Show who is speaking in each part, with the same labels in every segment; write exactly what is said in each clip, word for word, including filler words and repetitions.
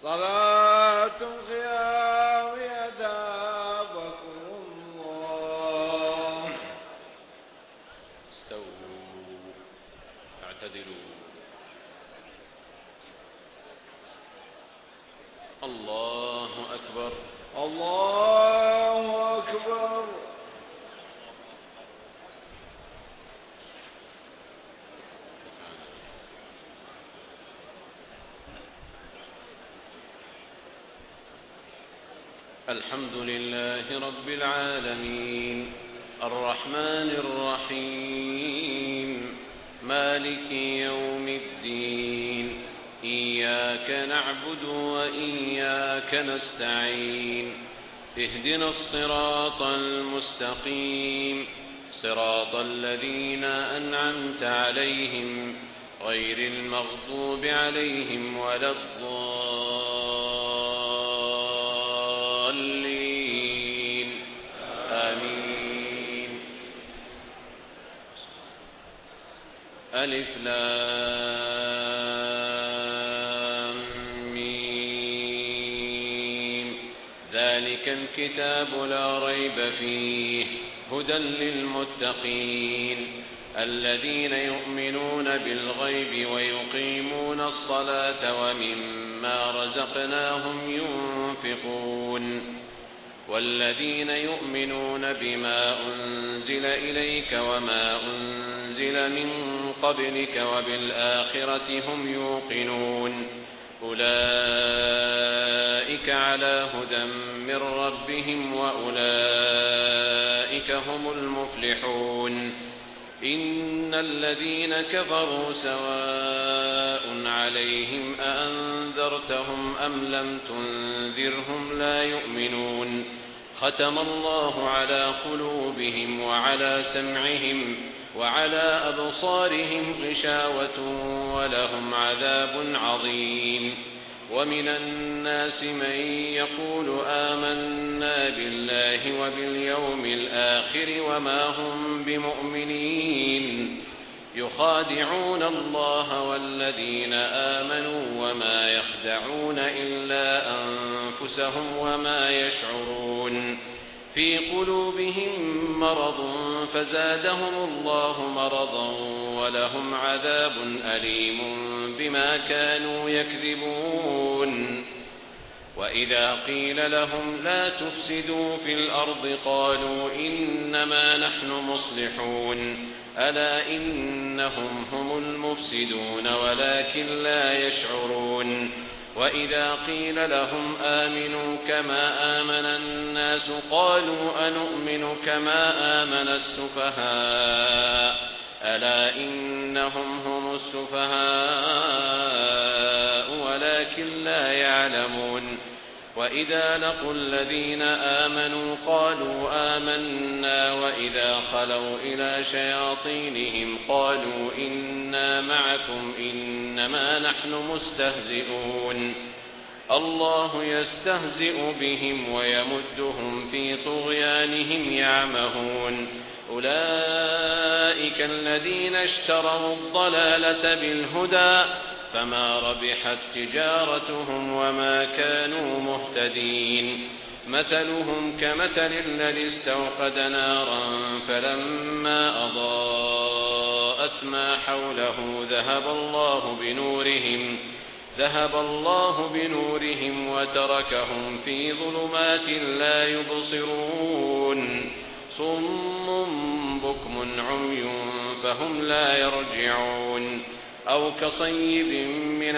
Speaker 1: صلاة الخيام يدابكم الله.
Speaker 2: استووا اعتدلوا. الله أكبر
Speaker 1: الله أكبر.
Speaker 2: الحمد لله رب العالمين الرحمن الرحيم مالك يوم الدين إياك نعبد وإياك نستعين اهدنا الصراط المستقيم صراط الذين أنعمت عليهم غير المغضوب عليهم ولا الضالين آمين. ألف لام ميم ذلك الكتاب لا ريب فيه هدى للمتقين الذين يؤمنون بالغيب ويقيمون الصلاة ومما رزقناهم ينفقون والذين يؤمنون بما أنزل إليك وما أنزل من قبلك وبالآخرة هم يوقنون أولئك على هدى من ربهم وأولئك هم المفلحون. إن الذين كفروا سواء عليهم أأنذرتهم أم لم تنذرهم لا يؤمنون ختم الله على قلوبهم وعلى سمعهم وعلى أبصارهم غشاوة ولهم عذاب عظيم. ومن الناس من يقول آمنا بالله وباليوم الآخر وما هم بمؤمنين يخادعون الله والذين آمنوا وما يخدعون إلا أنفسهم وما يشعرون. في قلوبهم مرض فزادهم الله مرضا ولهم عذاب أليم بما كانوا يكذبون. وإذا قيل لهم لا تفسدوا في الأرض قالوا إنما نحن مصلحون ألا إنهم هم المفسدون ولكن لا يشعرون. وإذا قيل لهم آمنوا كما آمن الناس قالوا أنؤمن كما آمن السفهاء ألا إنهم هم السفهاء ولكن لا يعلمون. وإذا لقوا الذين آمنوا قالوا آمنا وإذا خلوا إلى شياطينهم قالوا إنا معكم إنما نحن مستهزئون. الله يستهزئ بهم ويمدهم في طغيانهم يعمهون. أولئك الذين اشتروا الضلالة بالهدى فما ربحت تجارتهم وما كانوا مهتدين. مثلهم كمثل الذي استوقد نارا فلما أضاءت ما حوله ذهب الله بنورهم ذهب الله بنورهم وتركهم في ظلمات لا يبصرون. صم بكم عمي فهم لا يرجعون. أو كصيب من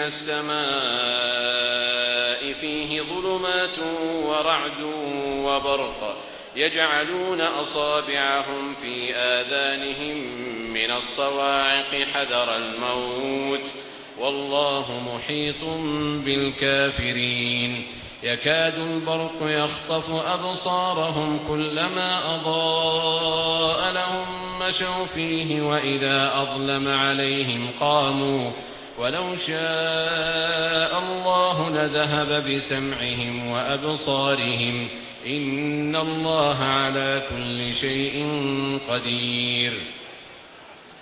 Speaker 2: السماء فيه ظلمات ورعد وبرق يجعلون أصابعهم في آذانهم من الصواعق حذر الموت والله محيط بالكافرين. يكاد البرق يخطف أبصارهم كلما أضاء لهم مشوا فيه وإذا أظلم عليهم قاموا ولو شاء الله لذهب بسمعهم وأبصارهم إن الله على كل شيء قدير.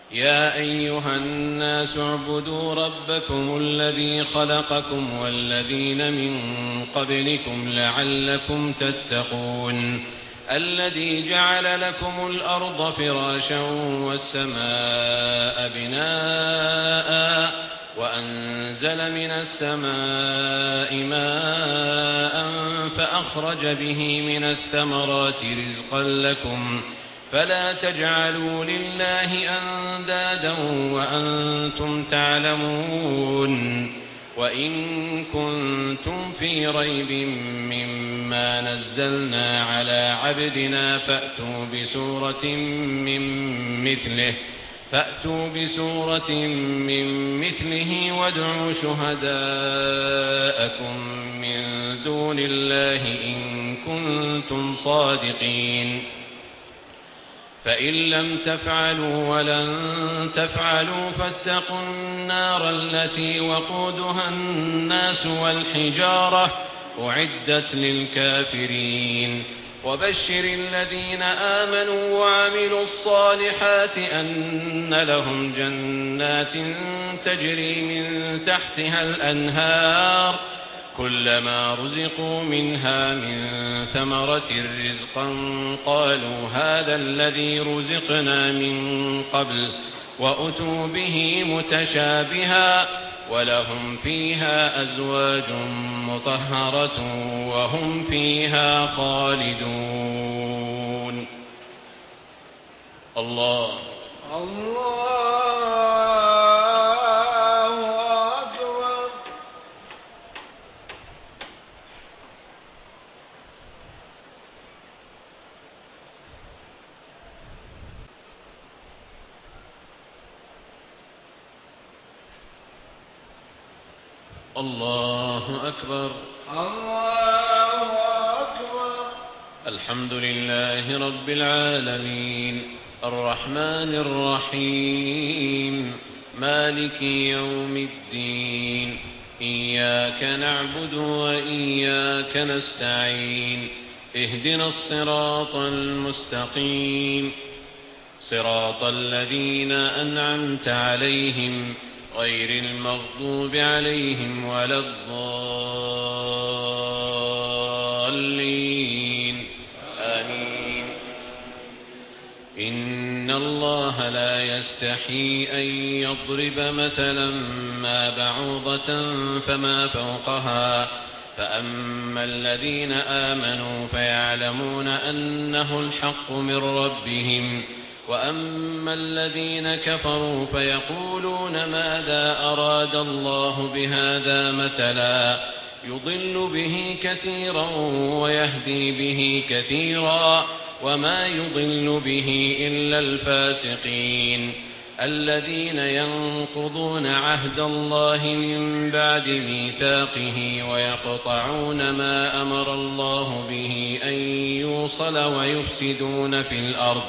Speaker 2: يا أيها الناس اعبدوا ربكم الذي خلقكم والذين من قبلكم لعلكم تتقون الذي جعل لكم الأرض فراشا والسماء بناء وأنزل من السماء ماء فأخرج به من الثمرات رزقا لكم فلا تجعلوا لله أندادا وأنتم تعلمون وإن كنتم في ريب مما نزلنا على عبدنا فأتوا بسورة من مثله فأتوا بسورة من مثله وادعوا شهداءكم من دون الله إن كنتم صادقين فإن لم تفعلوا ولن تفعلوا فاتقوا النار التي وقودها الناس والحجارة أعدت للكافرين وبشر الذين آمنوا وعملوا الصالحات أن لهم جنات تجري من تحتها الأنهار كلما رزقوا منها من ثمرة رزقا قالوا هذا الذي رزقنا من قبل وأتوا به متشابها ولهم فيها أزواج مطهرة وهم فيها خالدون. الله
Speaker 1: الله أكبر.
Speaker 2: الله أكبر.
Speaker 1: الله أكبر.
Speaker 2: الحمد لله رب العالمين الرحمن الرحيم مالك يوم الدين إياك نعبد وإياك نستعين اهدنا الصراط المستقيم صراط الذين أنعمت عليهم غير المغضوب عليهم ولا الضالين آمين. إن الله لا يستحي أن يضرب مثلا ما بعوضة فما فوقها فأما الذين آمنوا فيعلمون أنه الحق من ربهم وأما الذين كفروا فيقولون ماذا أراد الله بهذا مثلا يضل به كثيرا ويهدي به كثيرا وما يضل به إلا الفاسقين الذين ينقضون عهد الله من بعد ميثاقه ويقطعون ما أمر الله به أن يوصل ويفسدون في الأرض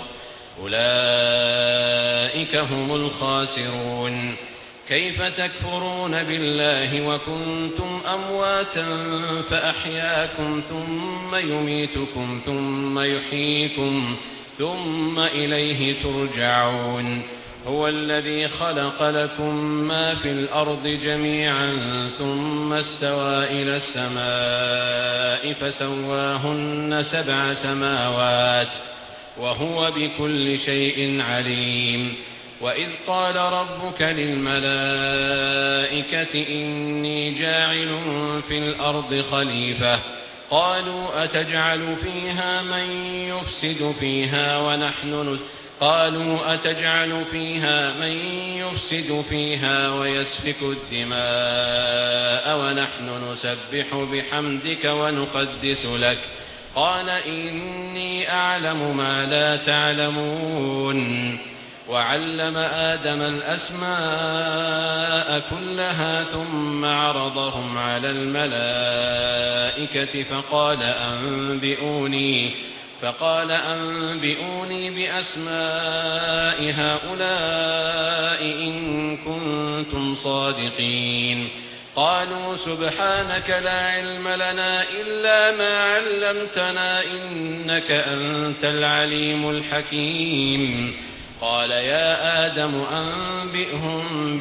Speaker 2: أولئك هم الخاسرون. كيف تكفرون بالله وكنتم أمواتا فأحياكم ثم يميتكم ثم يحييكم ثم إليه ترجعون. هو الذي خلق لكم ما في الأرض جميعا ثم استوى إلى السماء فسواهن سبع سماوات وهو بكل شيء عليم. وإذ قال ربك للملائكة إني جاعل في الأرض خليفة قالوا أتجعل فيها من يفسد فيها ونحن قالوا أتجعل فيها من يفسد فيها ويسفك الدماء ونحن نسبح بحمدك ونقدس لك قال إني أعلم ما لا تعلمون. وعلم آدم الأسماء كلها ثم عرضهم على الملائكة فقال أنبئوني فقال أنبئوني بأسماء هؤلاء إن كنتم صادقين. قالوا سبحانك لا علم لنا إلا ما علمتنا إنك أنت العليم الحكيم. قال يا آدم أنبئهم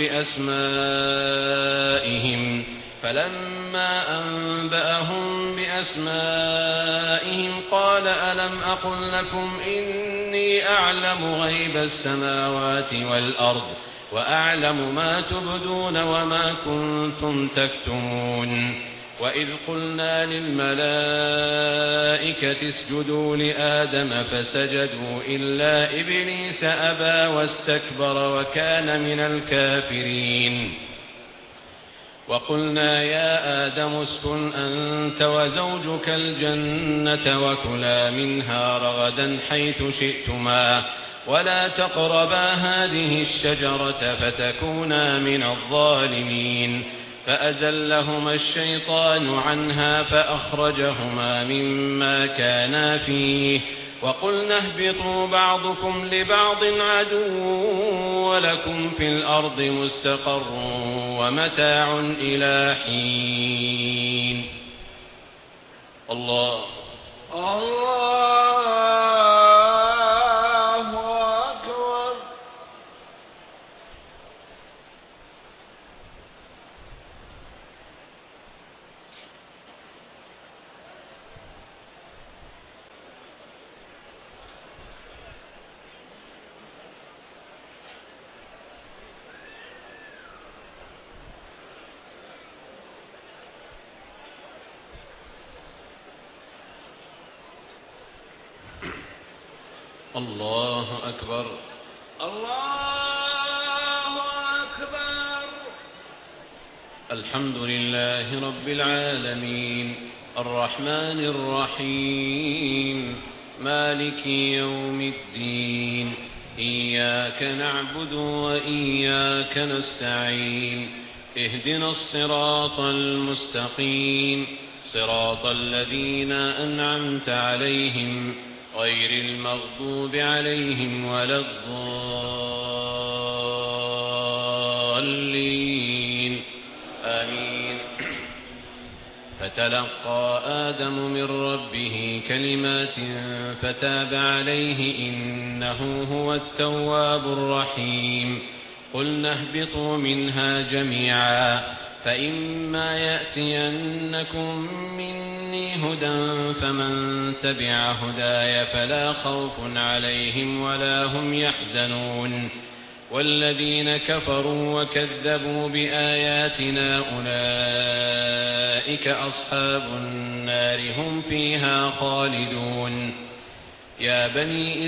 Speaker 2: بأسمائهم فلما أنبأهم بأسمائهم قال ألم أقل لكم إني أعلم غيب السماوات والأرض وأعلم ما تبدون وما كنتم تكتمون وإذ قلنا للملائكة اسجدوا لآدم فسجدوا إلا إبليس أبى واستكبر وكان من الكافرين وقلنا يا آدم اسكن أنت وزوجك الجنة وكلا منها رغدا حيث شئتما ولا تقربا هذه الشجرة فتكونا من الظالمين فأزلهما الشيطان عنها فأخرجهما مما كانا فيه وقلنا اهبطوا بعضكم لبعض عدو ولكم في الأرض مستقر ومتاع إلى حين. الله
Speaker 1: الله أكبر.
Speaker 2: الله أكبر.
Speaker 1: الله أكبر.
Speaker 2: الحمد لله رب العالمين الرحمن الرحيم مالك يوم الدين إياك نعبد وإياك نستعين اهدنا الصراط المستقيم صراط الذين أنعمت عليهم غير المغضوب عليهم ولا الضالين آمين. فتلقى آدم من ربه كلمات فتاب عليه إنه هو التواب الرحيم. قلنا اهبطوا منها جميعا فإما يأتينكم مني هدى فمن تبع هداي فلا خوف عليهم ولا هم يحزنون والذين كفروا وكذبوا بآياتنا أولئك أصحاب النار هم فيها خالدون. يا بني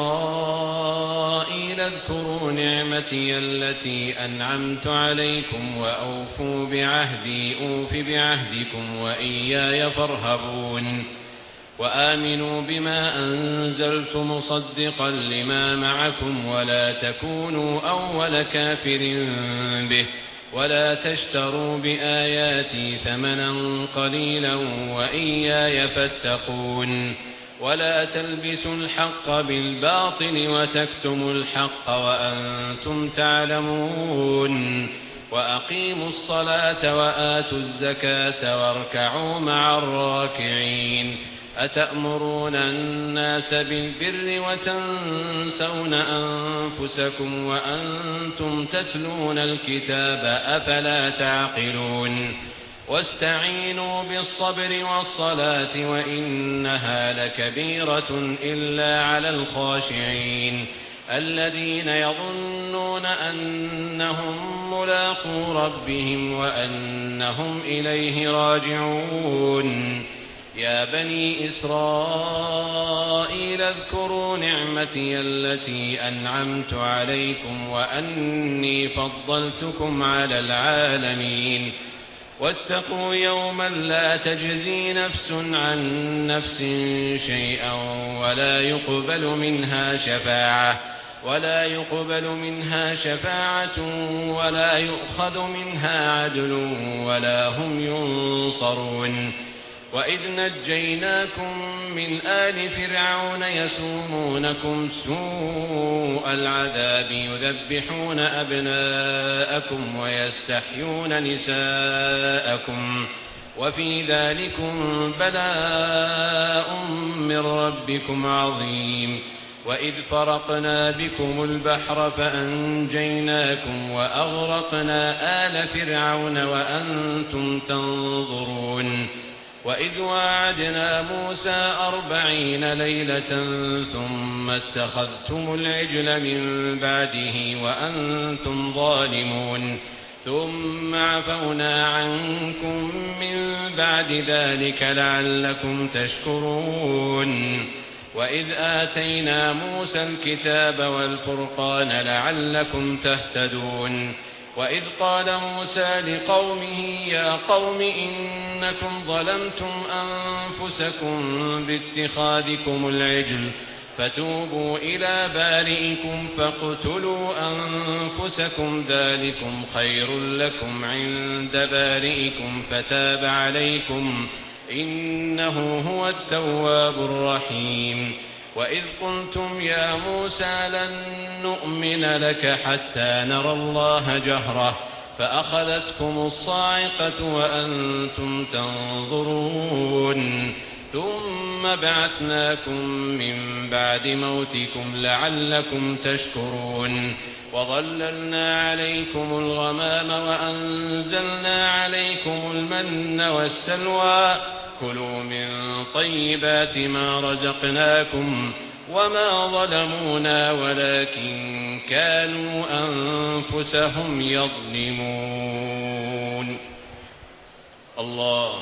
Speaker 2: إسرائيل اذكروا نعمتي التي أنعمت عليكم وأوفوا بعهدي أوف بعهدكم وإياي فارهبون. وآمنوا بما أنزلت مصدقا لما معكم ولا تكونوا أول كافر به ولا تشتروا بآياتي ثمنا قليلا وإياي فاتقون. ولا تلبسوا الحق بالباطل وتكتموا الحق وأنتم تعلمون. وأقيموا الصلاة وآتوا الزكاة واركعوا مع الراكعين. أتأمرون الناس بالبر وتنسون أنفسكم وأنتم تتلون الكتاب أفلا تعقلون. واستعينوا بالصبر والصلاة وإنها لكبيرة إلا على الخاشعين الذين يظنون أنهم ملاقو ربهم وأنهم إليه راجعون. يا بني إسرائيل اذكروا نعمتي التي أنعمت عليكم وأني فضلتكم على العالمين. واتقوا يوما لا تجزي نفس عن نفس شيئا ولا يقبل منها شفاعة ولا يقبل منها شفاعة ولا يؤخذ منها عدل ولا هم ينصرون. وإذ نجيناكم من آل فرعون يسومونكم سوء العذاب يذبحون أبناءكم ويستحيون نساءكم وفي ذلكم بلاء من ربكم عظيم. وإذ فرقنا بكم البحر فأنجيناكم وأغرقنا آل فرعون وأنتم تنظرون وإذ واعدنا موسى أربعين ليلة ثم اتخذتم العجل من بعده وأنتم ظالمون ثم عفونا عنكم من بعد ذلك لعلكم تشكرون وإذ آتينا موسى الكتاب والفرقان لعلكم تهتدون وإذ قال موسى لقومه يا قوم إنكم ظلمتم أنفسكم باتخاذكم العجل فتوبوا إلى بارئكم فاقتلوا أنفسكم ذلكم خير لكم عند بارئكم فتاب عليكم إنه هو التواب الرحيم وإذ قلتم يا موسى لن نؤمن لك حتى نرى الله جهرة فأخذتكم الصاعقة وأنتم تنظرون ثم بعثناكم من بعد موتكم لعلكم تشكرون وظللنا عليكم الغمام وأنزلنا عليكم المن والسلوى كلوا من طيبات ما رزقناكم وما ظلمونا ولكن كانوا أنفسهم يظلمون. الله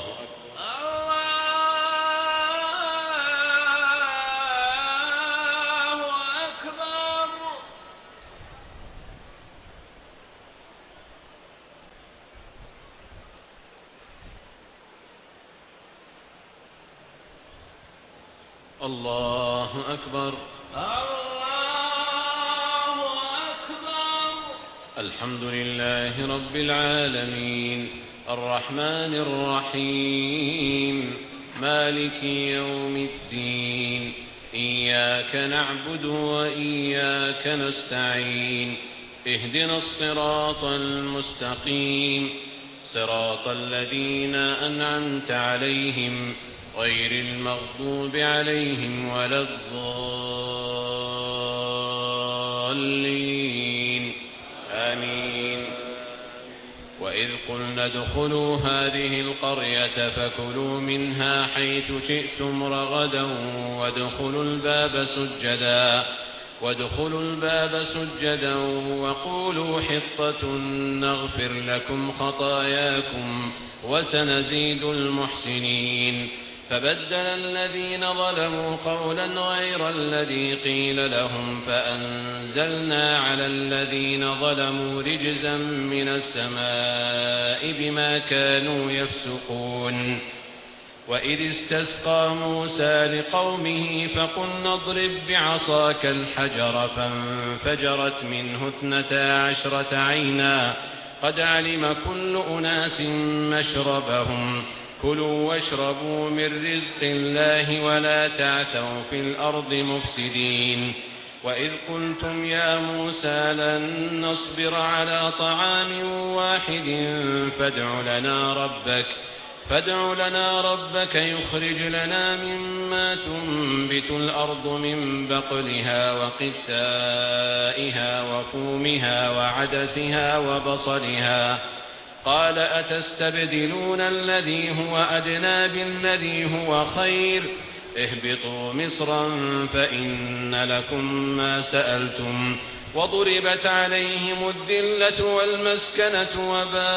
Speaker 2: الله أكبر
Speaker 1: الله أكبر.
Speaker 2: الحمد لله رب العالمين الرحمن الرحيم مالك يوم الدين إياك نعبد وإياك نستعين اهدنا الصراط المستقيم صراط الذين أنعمت عليهم غير المغضوب عليهم ولا الضالين آمين. وإذ قلنا ادخلوا هذه القرية فكلوا منها حيث شئتم رغدا وادخلوا الباب سجدا وادخلوا الباب سجدا وقولوا حطة نغفر لكم خطاياكم وسنزيد المحسنين فبدل الذين ظلموا قولا غير الذي قيل لهم فأنزلنا على الذين ظلموا رجزا من السماء بما كانوا يفسقون. وإذ استسقى موسى لقومه فقلنا اضرب بعصاك الحجر فانفجرت منه اثنتا عشرة عينا قد علم كل أناس مشربهم كلوا واشربوا من رزق الله ولا تعثوا في الأرض مفسدين. وإذ قلتم يا موسى لن نصبر على طعام واحد فادع لنا ربك فادع لنا ربك يخرج لنا مما تنبت الأرض من بقلها وقثائها وفومها وعدسها وبصلها قال أتستبدلون الذي هو أدنى بالذي هو خير اهبطوا مصرا فإن لكم ما سألتم وضربت عليهم الذلة والمسكنة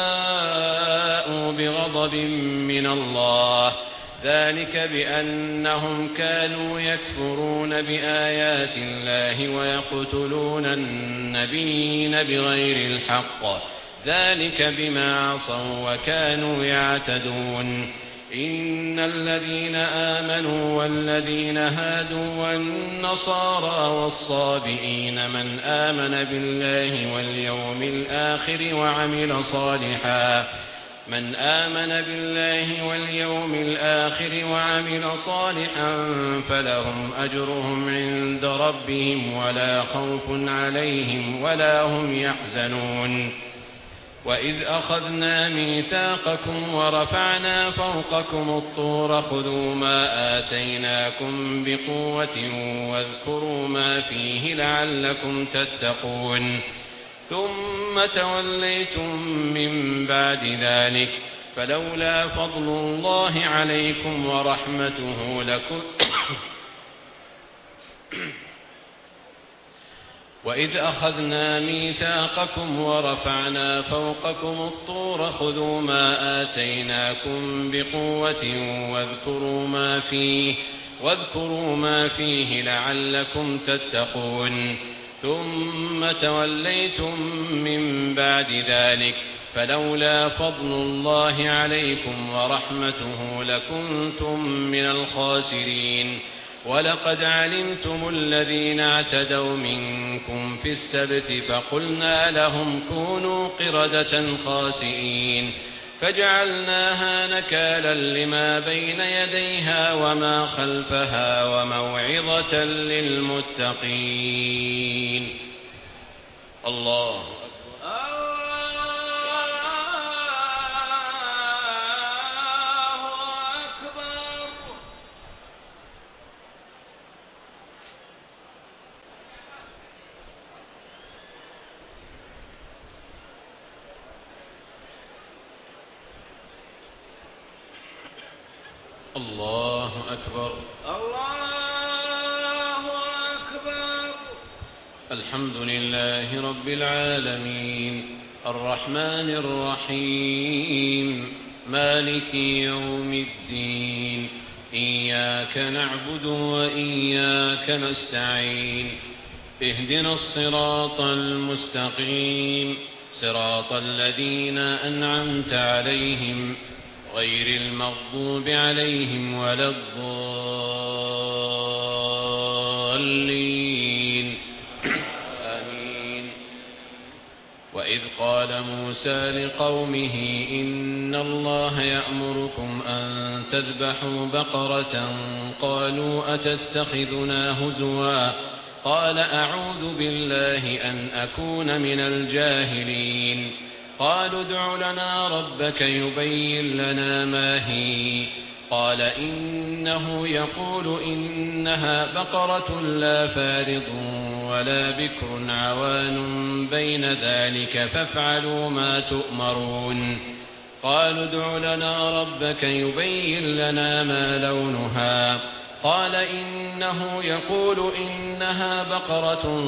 Speaker 2: وباءوا بغضب من الله ذلك بأنهم كانوا يكفرون بآيات الله ويقتلون النبيين بغير الحق ذلك بما عصوا وكانوا يعتدون. إن الذين آمنوا والذين هادوا والنصارى والصابئين من آمن بالله واليوم الآخر وعمل صالحا من آمن بالله واليوم الآخر وعمل صالحا فلهم أجرهم عند ربهم ولا خوف عليهم ولا هم يحزنون. وإذ أخذنا ميثاقكم ورفعنا فوقكم الطور خذوا ما آتيناكم بقوة واذكروا ما فيه لعلكم تتقون ثم توليتم من بعد ذلك فلولا فضل الله عليكم ورحمته لكنتم وإذ أخذنا ميثاقكم ورفعنا فوقكم الطور خذوا ما آتيناكم بقوة واذكروا ما فيه واذكروا ما فيه لعلكم تتقون ثم توليتم من بعد ذلك فلولا فضل الله عليكم ورحمته لكنتم من الخاسرين ولقد علمتم الذين اعتدوا منكم في السبت فقلنا لهم كونوا قردة خاسئين فجعلناها نكالا لما بين يديها وما خلفها وموعظة للمتقين. الله الله أكبر.
Speaker 1: الله أكبر.
Speaker 2: الحمد لله رب العالمين الرحمن الرحيم مالك يوم الدين إياك نعبد وإياك نستعين اهدنا الصراط المستقيم صراط الذين أنعمت عليهم غير المغضوب عليهم ولا الضالين آمين. وإذ قال موسى لقومه إن الله يأمركم أن تذبحوا بقرة قالوا أتتخذنا هزوا قال أعوذ بالله أن أكون من الجاهلين قالوا ادع لنا ربك يبين لنا ما هي قال إنه يقول إنها بقرة لا فارض ولا بكر عوان بين ذلك فافعلوا ما تؤمرون قالوا ادع لنا ربك يبين لنا ما لونها قال إنه يقول إنها بقرة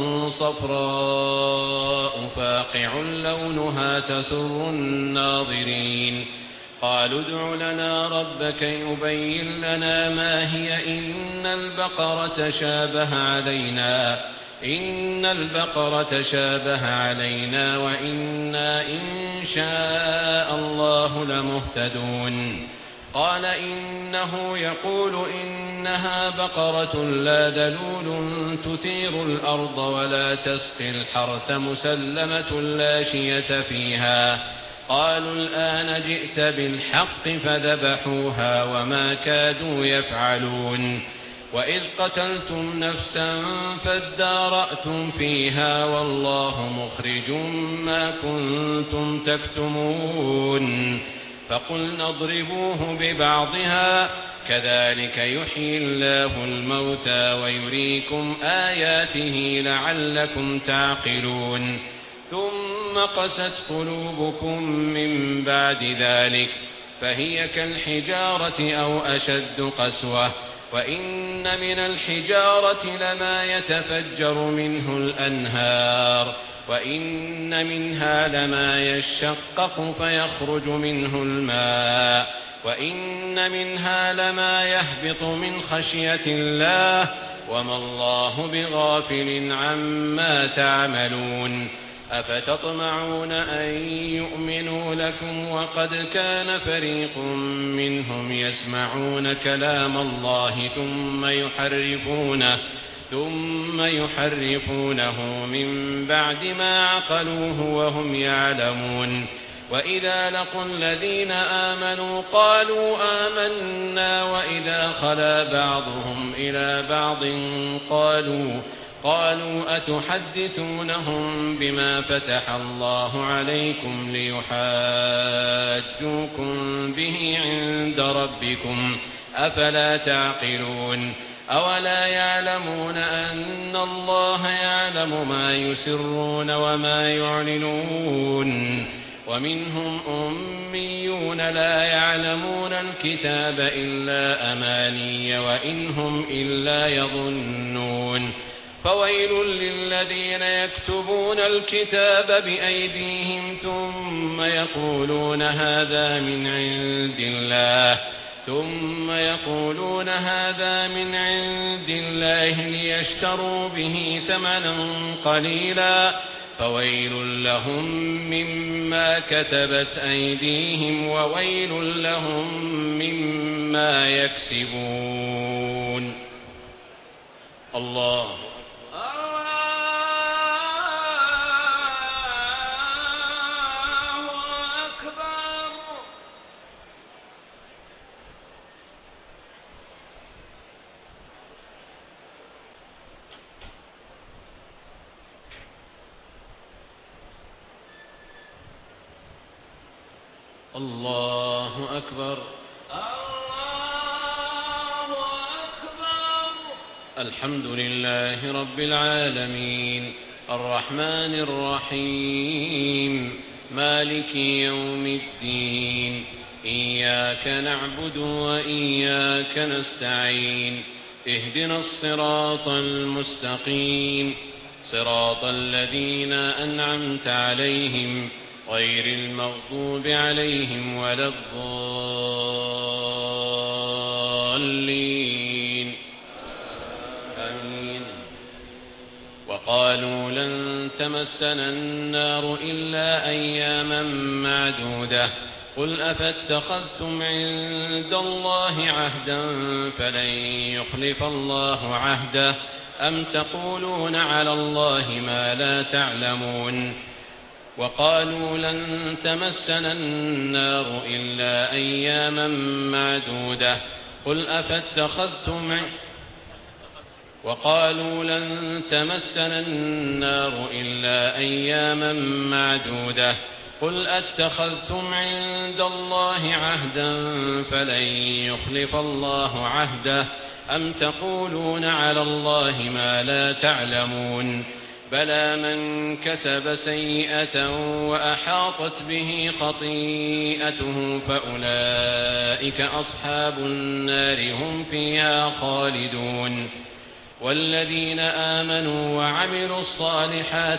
Speaker 2: صفراء فاقع لونها تسر الناظرين قالوا ادع لنا ربك يبين لنا ما هي إن البقرة شابه علينا إن البقرة شابه علينا وإنا إن شاء الله لمهتدون قال إنه يقول إنها بقرة لا دلول تثير الأرض ولا تسقي الحرث مسلمة لا شية فيها قالوا الآن جئت بالحق فذبحوها وما كادوا يفعلون وإذ قتلتم نفسا فادارأتم فيها والله مخرج ما كنتم تكتمون فقلنا اضربوه ببعضها كذلك يحيي الله الموتى ويريكم آياته لعلكم تعقلون ثم قست قلوبكم من بعد ذلك فهي كالحجارة أو أشد قسوة وإن من الحجارة لما يتفجر منه الأنهار وإن منها لما يشقق فيخرج منه الماء وإن منها لما يهبط من خشية الله وما الله بغافل عما تعملون أفتطمعون أن يؤمنوا لكم وقد كان فريق منهم يسمعون كلام الله ثم يحرفونه ثم يحرفونه من بعد ما عقلوه وهم يعلمون وإذا لقوا الذين آمنوا قالوا آمنا وإذا خلا بعضهم إلى بعض قالوا قالوا أتحدثونهم بما فتح الله عليكم ليحاجوكم به عند ربكم أفلا تعقلون أولا يعلمون أن الله يعلم ما يسرون وما يعلنون ومنهم أميون لا يعلمون الكتاب إلا أماني وإن هم إلا يظنون فويل للذين يكتبون الكتاب بأيديهم ثم يقولون هذا من عند الله ثم يقولون هذا من عند الله ليشتروا به ثمنا قليلا فويل لهم مما كتبت أيديهم وويل لهم مما يكسبون. الله الله أكبر.
Speaker 1: الله أكبر.
Speaker 2: الحمد لله رب العالمين الرحمن الرحيم مالك يوم الدين إياك نعبد وإياك نستعين اهدنا الصراط المستقيم صراط الذين أنعمت عليهم غير المغضوب عليهم ولا الضالين آمين. وقالوا لن تمسنا النار إلا أياما معدودة قل أفاتخذتم عند الله عهدا فلن يخلف الله عهده أم تقولون على الله ما لا تعلمون وقالوا لن تمسنا النار إلا أياما معدودة قل أفاتخذتم وقالوا لن تمسنا النار إلا أياما معدودة قل أتخذتم عند الله عهدا فلن يخلف الله عهده أم تقولون على الله ما لا تعلمون بلى من كسب سيئة وأحاطت به خطيئته فأولئك أصحاب النار هم فيها خالدون والذين آمنوا وعملوا الصالحات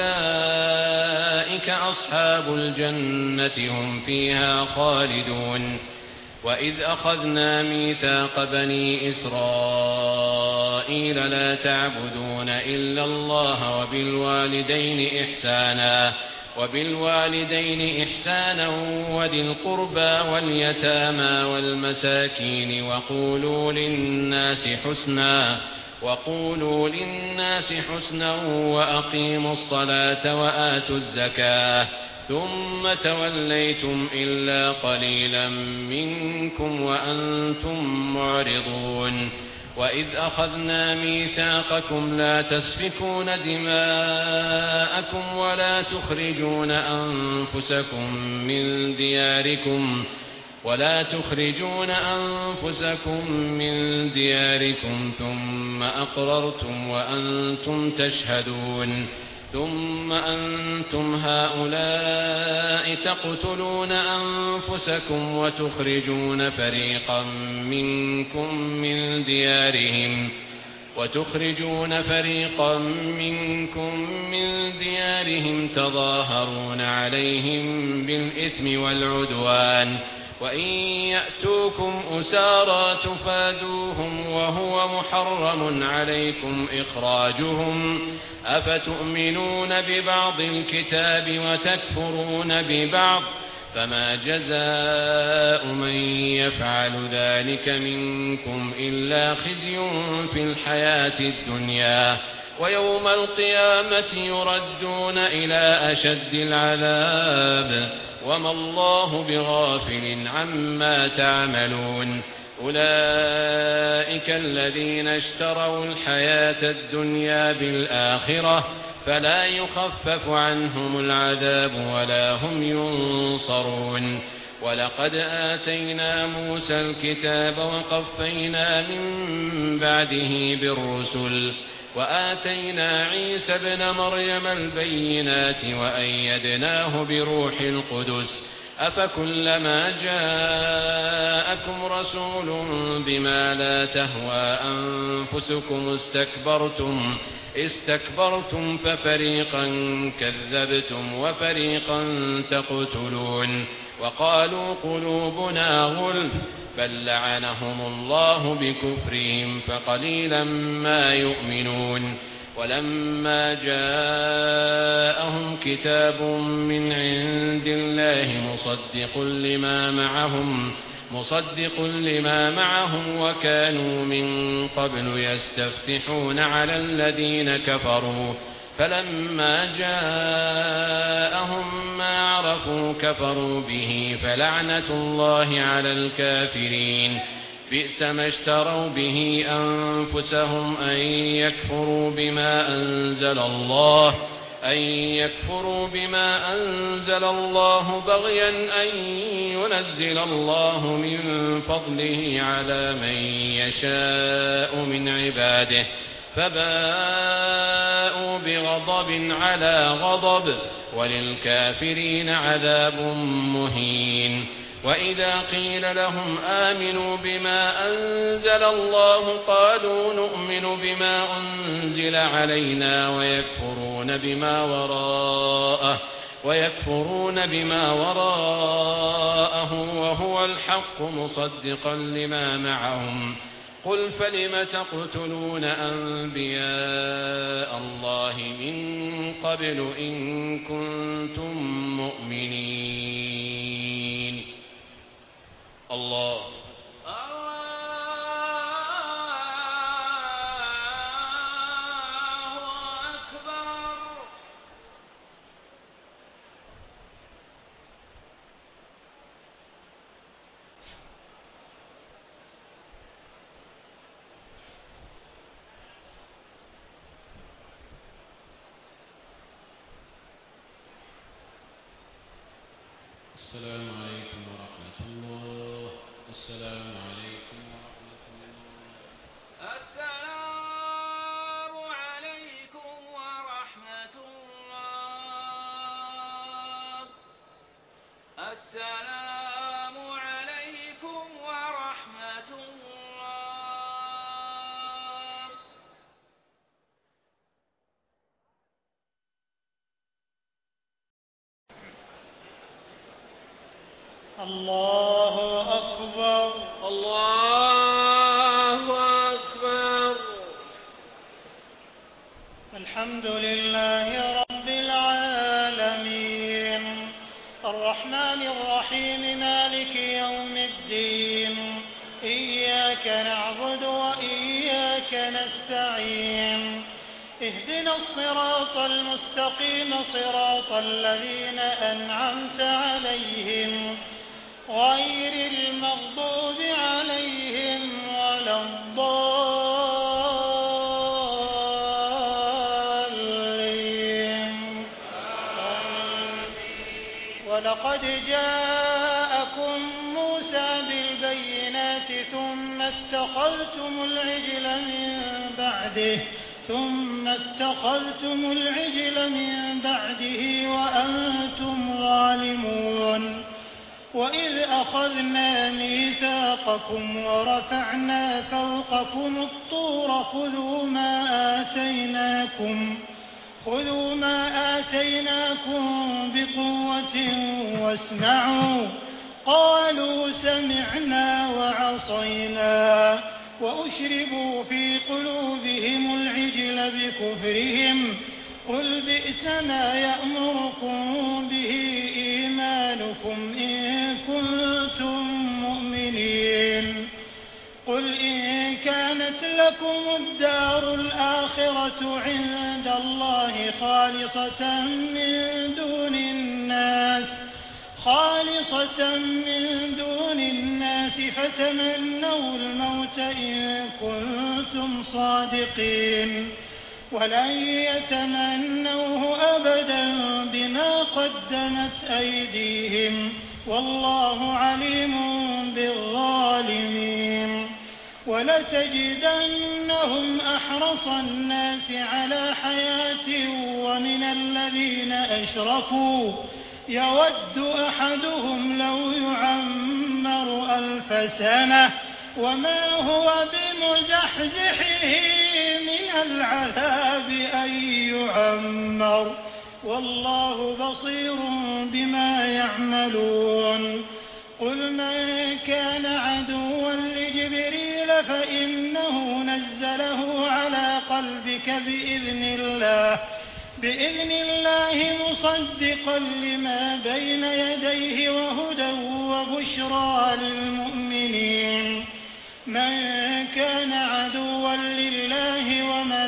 Speaker 2: أولئك أصحاب الجنة هم فيها خالدون وإذ أخذنا ميثاق بني إسرائيل لا تعبدون إلا الله وبالوالدين إحسانا وبالوالدين إحسانا وذي القربى واليتامى والمساكين وقولوا للناس حسنا وقولوا للناس حسنا وأقيموا الصلاة وآتوا الزكاة ثم توليتم إلا قليلا منكم وأنتم معرضون وإذ أخذنا ميثاقكم لا تسفكون دماءكم ولا تخرجون أنفسكم من دياركم ولا تخرجون أنفسكم من دياركم ثم أقررتم وأنتم تشهدون ثم أنتم هؤلاء تقتلون أنفسكم وتخرجون فريقا منكم من ديارهم وتخرجون فريقا منكم من ديارهم تظاهرون عليهم بالإثم والعدوان وإن يأتوكم أسارى تفادوهم وهو محرم عليكم إخراجهم أفتؤمنون ببعض الكتاب وتكفرون ببعض فما جزاء من يفعل ذلك منكم إلا خزي في الحياة الدنيا ويوم القيامة يردون إلى أشد العذاب وما الله بغافل عما تعملون أولئك الذين اشتروا الحياة الدنيا بالآخرة فلا يخفف عنهم العذاب ولا هم ينصرون. ولقد آتينا موسى الكتاب وقفينا من بعده بالرسل وآتينا عيسى ابن مريم البينات وأيدناه بروح القدس أفكلما جاءكم رسول بما لا تهوى أنفسكم استكبرتم استكبرتم ففريقا كذبتم وفريقا تقتلون وقالوا قلوبنا غلف بل لعنهم الله بكفرهم فقليلا ما يؤمنون. ولما جاءهم كتاب من عند الله مصدق لما معهم مصدق لما معهم وكانوا من قبل يستفتحون على الذين كفروا فلما جاءهم ما عرفوا كفروا به فلعنة الله على الكافرين. بئس ما اشتروا به أنفسهم أن يكفروا بما أنزل الله أن يكفروا بما أنزل الله بغيا أن ينزل الله من فضله على من يشاء من عباده فباءوا بغضب على غضب وللكافرين عذاب مهين. وإذا قيل لهم آمنوا بما أنزل الله قالوا نؤمن بما أنزل علينا ويكفرون بما وراءه ويكفرون بما وراءه وهو الحق مصدقا لما معهم قل فلم تقتلون أنبياء الله من قبل إن كنتم مؤمنين. الله السلام عليكم ورحمة الله. السلام عليكم ورحمة الله.
Speaker 1: السلام عليكم ورحمة الله. السلام عليكم ورحمة الله.
Speaker 3: الله أكبر
Speaker 1: الله أكبر.
Speaker 3: الحمد لله رب العالمين الرحمن الرحيم مالك يوم الدين إياك نعبد وإياك نستعين اهدنا الصراط المستقيم صراط الذين أنعمت عليهم غير المغضوب عليهم ولا الضالين. ولقد جاءكم موسى بالبينات ثم اتخذتم العجل من بعده ثم اتخذتم العجل من بعده وأنتم ظالمون. وإذ أخذنا ميثاقكم ورفعنا فوقكم الطور خذوا ما آتيناكم خذوا ما آتيناكم بقوة واسمعوا قالوا سمعنا وعصينا وأشربوا في قلوبهم العجل بكفرهم قل بئس ما يأمركم به إيمانكم إن كنتم مؤمنين. قل إن كانت لكم الدار الآخرة عند الله خالصة من دون الناس خالصة من دون الناس فتمنوا الموت إن كنتم صادقين ولن يتمنوه أبدا بما قدمت أيديهم والله عليم بالظالمين ولتجدنهم أحرص الناس على حياة ومن الذين أشركوا يود أحدهم لو يعمر ألف سنة وما هو بمزحزحه من العذاب أن يعمر والله بصير بما يعملون قل من كان عدوا لجبريل فإنه نزله على قلبك بإذن الله بإذن الله مصدقا لما بين يديه وهدى وبشرى للمؤمنين من كان عدوا لله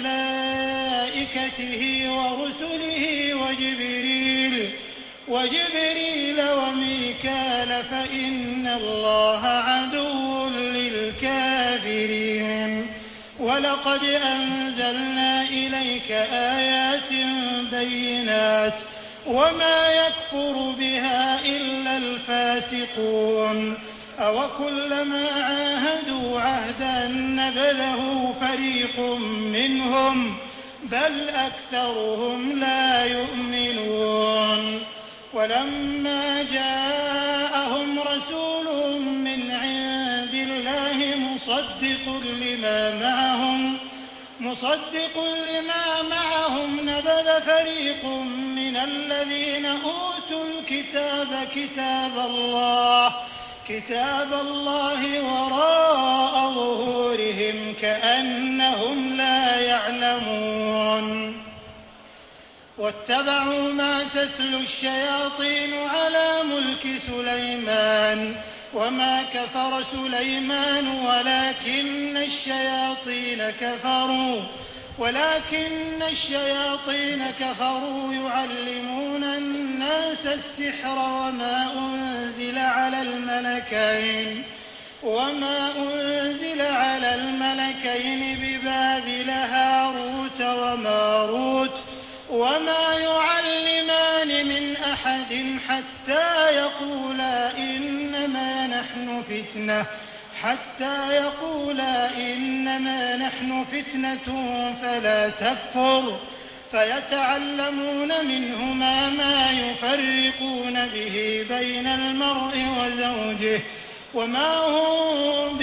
Speaker 3: وملائكته ورسله وجبريل وجبريل وميكال فإن الله عدو للكافرين ولقد أنزلنا إليك آيات بينات وما يكفر بها إلا الفاسقون أوكلما عاهدوا عهدا نبذه فريق منهم بل أكثرهم لا يؤمنون ولما جاءهم رسول من عند الله مصدق لما معهم مصدق لما معهم نبذ فريق من الذين أوتوا الكتاب كتاب الله كتاب الله وراء ظهورهم كأنهم لا يعلمون واتبعوا ما تتلو الشياطين على ملك سليمان وما كفر سليمان ولكن الشياطين كفروا ولكن الشياطين كفروا يعلمون الناس السحر وما أنزل على الملكين وما أنزل على الملكين ببابل هاروت وماروت وما يعلمان من أحد حتى يقولا إنما نحن فتنة حتى يقولا إنما نحن فتنة فلا تكفر فيتعلمون منهما ما يفرقون به بين المرء وزوجه وما هم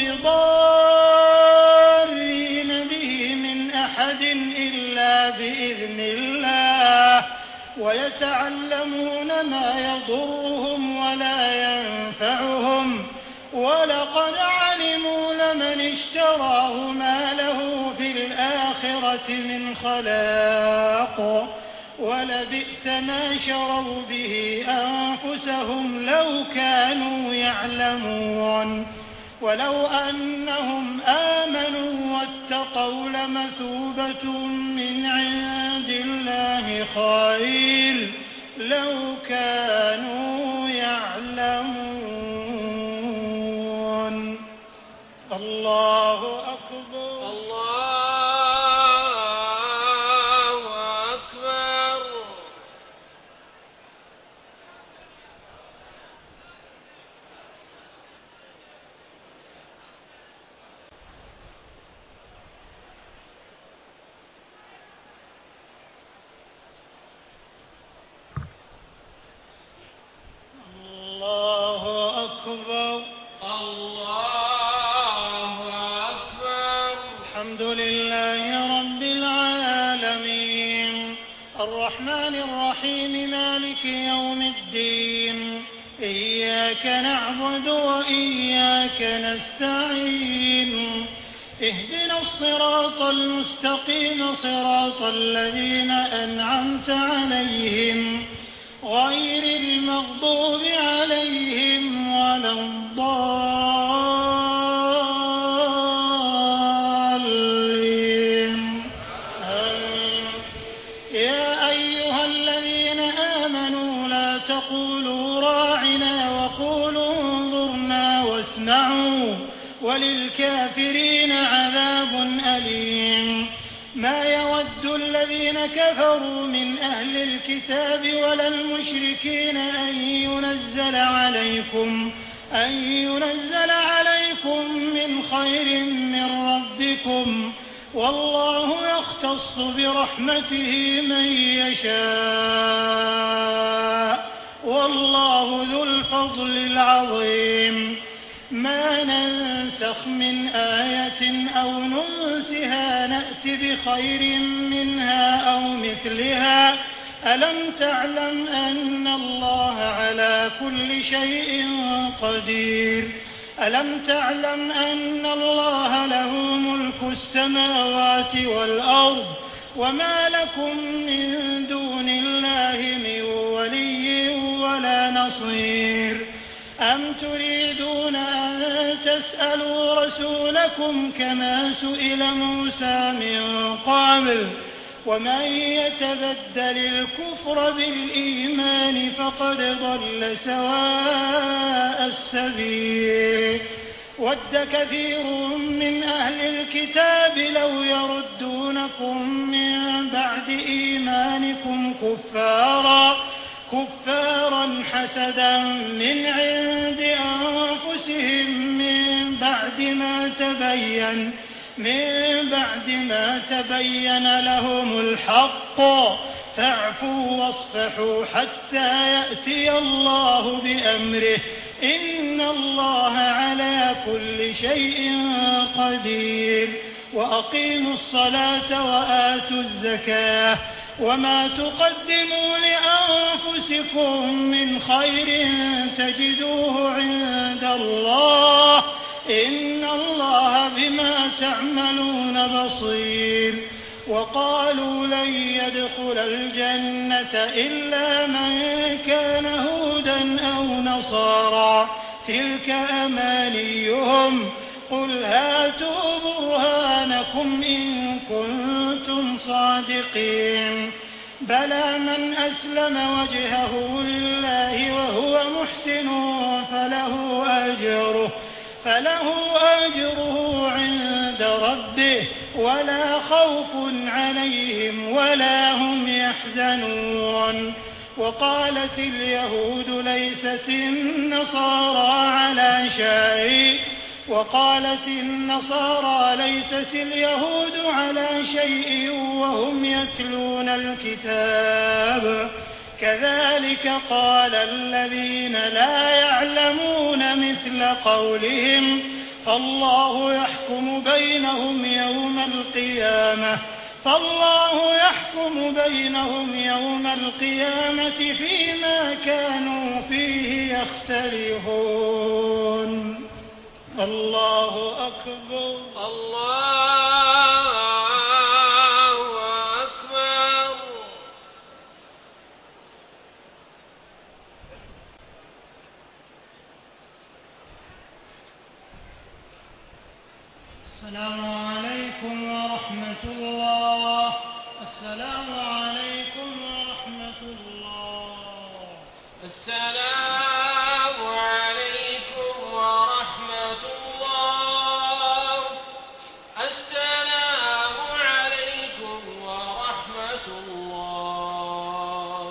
Speaker 3: بضارين به من أحد إلا بإذن الله ويتعلمون ما يضرهم ولا ينفعهم ولقد علموا لمن اشتراه ما له في الآخرة من خلاق ولبئس ما شروا به أنفسهم لو كانوا يعلمون ولو أنهم آمنوا واتقوا لمثوبة من عند الله خير لو كانوا يعلمون الله أكبر
Speaker 1: الله أكبر
Speaker 3: الله أكبر
Speaker 1: الله أكبر
Speaker 3: الحمد لله رب العالمين الرحمن الرحيم مالك يوم الدين إياك نعبد وإياك نستعين اهدنا الصراط المستقيم صراط الذين أنعمت عليهم غير المغضوب عليهم ولا الضالين آمين. يا أيها الذين آمنوا لا تقولوا قولوا راعنا وقولوا انظرنا واسمعوا وللكافرين عذاب أليم. ما يود الذين كفروا من أهل الكتاب ولا المشركين أن ينزل عليكم أن ينزل عليكم من خير من ربكم والله يختص برحمته من يشاء والله ذو الفضل العظيم. ما ننسخ من آية أو ننسها نأت بخير منها أو مثلها ألم تعلم أن الله على كل شيء قدير. ألم تعلم أن الله له ملك السماوات والأرض وما لكم من دون الله من ولي ولا نصير. أم تريدون أن تسألوا رسولكم كما سئل موسى من قبل ومن يتبدل الكفر بالإيمان فقد ضل سواء السبيل. ود كثير من أهل الكتاب لو يردونكم من بعد إيمانكم كفارا كفارا حسدا من عند أنفسهم من بعد ما تبين من بعد ما تبين لهم الحق فاعفوا واصفحوا حتى يأتي الله بأمره إن الله على كل شيء قدير. وأقيموا الصلاة وآتوا الزكاة وما تقدموا لأنفسكم من خير تجدوه عند الله إن الله بما تعملون بصير. وقالوا لن يدخل الجنة إلا من كان هودا أو نصارى تلك أمانيهم قل هاتوا برهانكم إن كنتم صادقين. بلى من أسلم وجهه لله وهو محسن فله أجره فله أجره عند ربه ولا خوف عليهم ولا هم يحزنون. وقالت اليهود ليست النصارى على شيء وقالت النصارى ليست اليهود على شيء وهم يتلون الكتاب كذلك قال الذين لا يعلمون مثل قولهم فالله يحكم بينهم يوم القيامة فالله يحكم بينهم يوم القيامة فيما كانوا فيه يختلفون. الله أكبر.
Speaker 1: الله أكبر.
Speaker 3: السلام عليكم ورحمة الله. السلام عليكم ورحمة الله.
Speaker 1: السلام عليكم ورحمة الله. السلام عليكم ورحمة الله.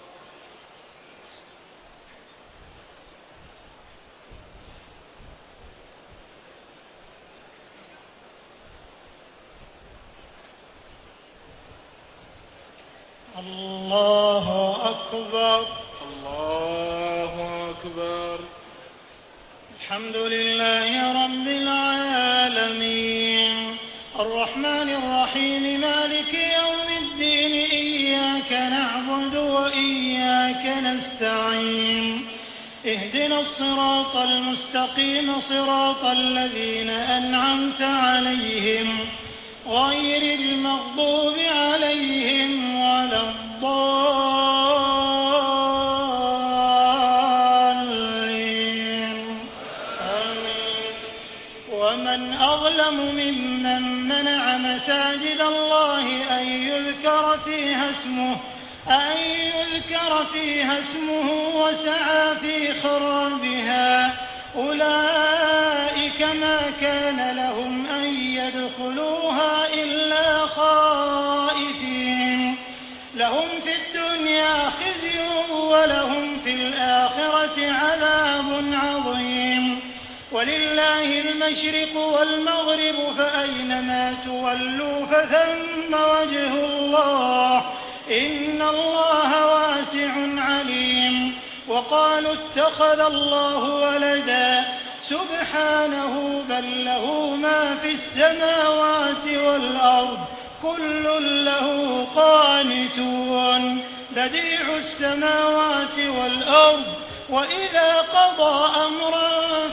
Speaker 3: الله أكبر.
Speaker 1: الله أكبر.
Speaker 3: الحمد لله رب العالمين الرحمن الرحيم مالك يوم الدين إياك نعبد وإياك نستعين اهدنا الصراط المستقيم صراط الذين أنعمت عليهم غير المغضوب عليهم ولا الضالين آمين. ومن أظلم ممن منع مساجد الله أن يذكر فيها اسمه أن يذكر فيها اسمه وسعى في خرابها أولئك ما كان لهم أن يدخلوها إلا خائفين لهم في الدنيا خزي ولهم في الآخرة عذاب عظيم ولله المشرق والمغرب فأينما تولوا فثم وجه الله إن الله واسع عليم وقالوا اتخذ الله ولدا سبحانه بل له ما في السماوات والأرض كل له قانتون بديع السماوات والأرض وإذا قضى أمرا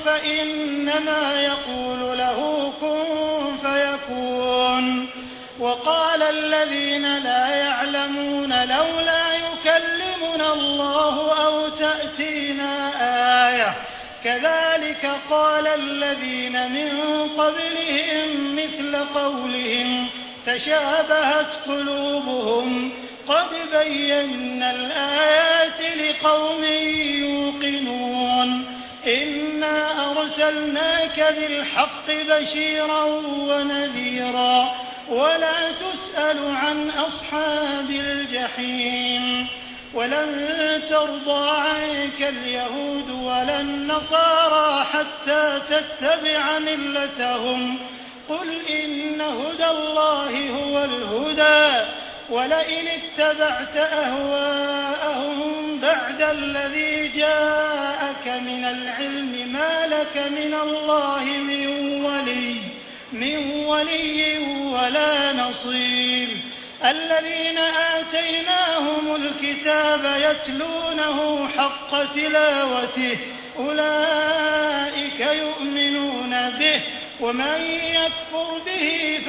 Speaker 3: فإنما يقول له كن فيكون وقال الذين لا يعلمون لولا يكلمنا الله أو تأتينا آية كذلك قال الذين من قبلهم مثل قولهم تشابهت قلوبهم قد بينا الآيات لقوم يوقنون إنا أرسلناك بالحق بشيرا ونذيرا ولا تسأل عن أصحاب الجحيم ولن ترضى عنك اليهود ولا النصارى حتى تتبع ملتهم قل إن هدى الله هو الهدى ولئن اتبعت أهواءهم بعد الذي جاءك من العلم ما لك من الله من ولي من ولي ولا نصير الذين آتيناهم الكتاب يتلونه حق تلاوته أولئك يؤمنون به ومن يكفر به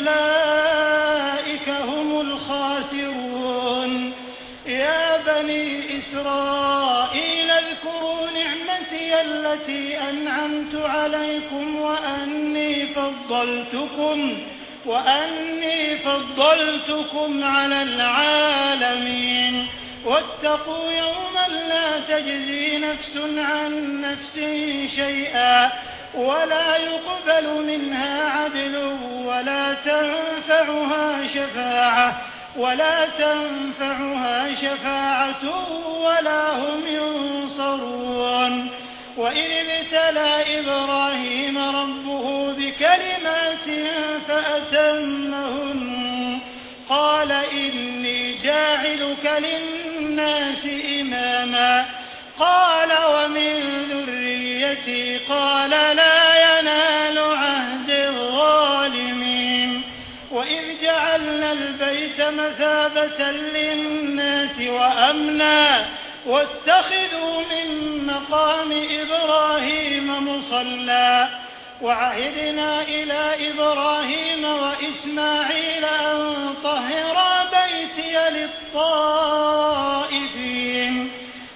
Speaker 3: فأولئك هم الخاسرون يا بني إسرائيل اذكروا نعمتي التي أنعمت عليكم وأني فضلتكم وأني فضلتكم على العالمين واتقوا يوما لا تجزي نفس عن نفس شيئا ولا يقبل منها عدل ولا تنفعها شفاعة ولا تنفعها شفاعة ولا هم ينصرون وإذ ابتلى إبراهيم ربه بكلمات فأتمهن قال إني جاعلك للناس إماما قال ومن ذريتي قال لا ينال عهد الظالمين وإذ جعلنا البيت مثابة للناس وأمنا واتخذوا من مقام إبراهيم مصلى وعهدنا إلى إبراهيم وإسماعيل أن طهرا بيتي للطائفين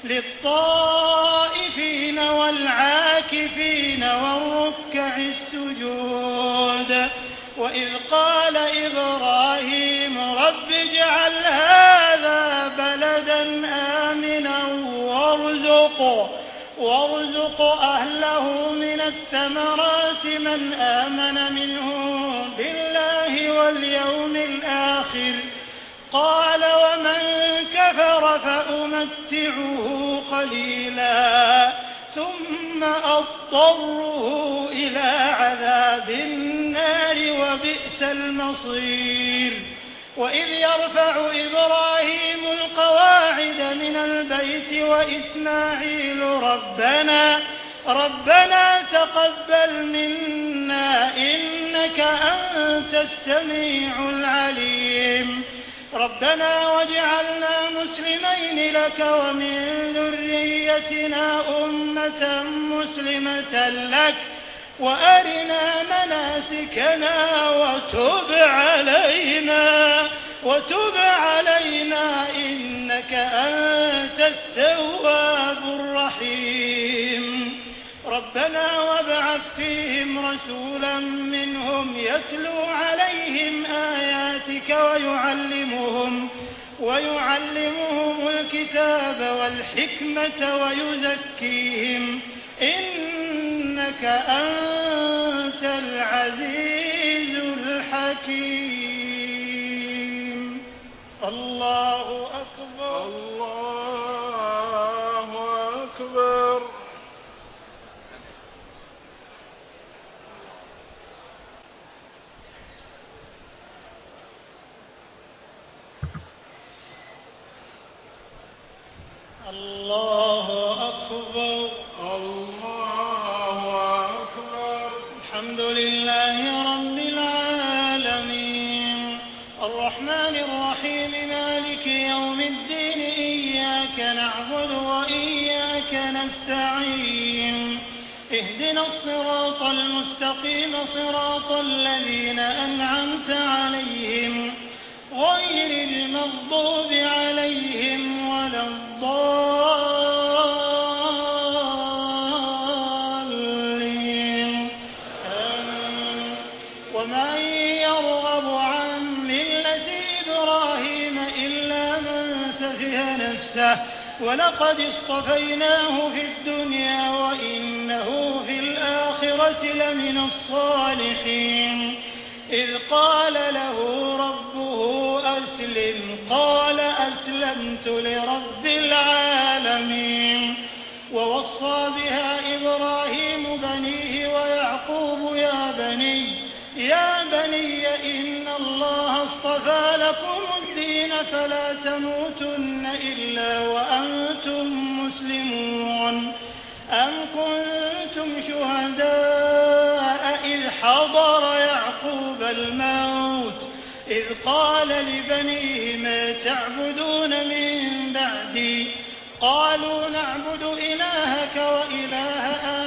Speaker 3: للطائفين والعاكفين والركع السجود وإذ قال إبراهيم رب اجعل هذا بلدا آمنا وارزق وارزق أهله من الثمرات من آمن منهم بالله واليوم الآخر قال ومن كفر فأمتعه قليلا ثم أضطره إلى عذاب النار وبئس المصير وإذ يرفع إبراهيم القواعد من البيت وإسماعيل ربنا ربنا تقبل منا إنك أنت السميع العليم ربنا واجعلنا مسلمين لك ومن ذريتنا أمة مسلمة لك وأرنا مناسكنا وتب علينا وتب علينا إنك أنت التواب الرحيم ربنا وابعث فيهم رسولا منهم يتلو عليهم آياتك ويعلمهم ويعلمهم الكتاب والحكمة ويزكيهم إنك أنت العزيز الحكيم. الله أكبر.
Speaker 1: الله أكبر.
Speaker 3: الله أكبر.
Speaker 1: الله أكبر.
Speaker 3: الحمد لله رب العالمين الرحمن الرحيم مالك يوم الدين إياك نعبد وإياك نستعين اهدنا الصراط المستقيم صراط الذين أنعمت عليهم غير المغضوب عليهم ولا الضالين آمين. ومن يرغب عن ملة إبراهيم إلا من سفه نفسه ولقد اصطفيناه في الدنيا وإنه في الآخرة لمن الصالحين إذ قال له ربه أسلم قال أسلمت لرب العالمين ووصى بها إبراهيم بنيه ويعقوب يا بني يا بني إن الله اصطفى لكم الدين فلا تموتن إلا وأنتم مسلمون أم كنتم شهداء إذ حضر يعقوب الموت إذ قال لبنيه ما تعبدون من بعدي قالوا نعبد إلهك وإله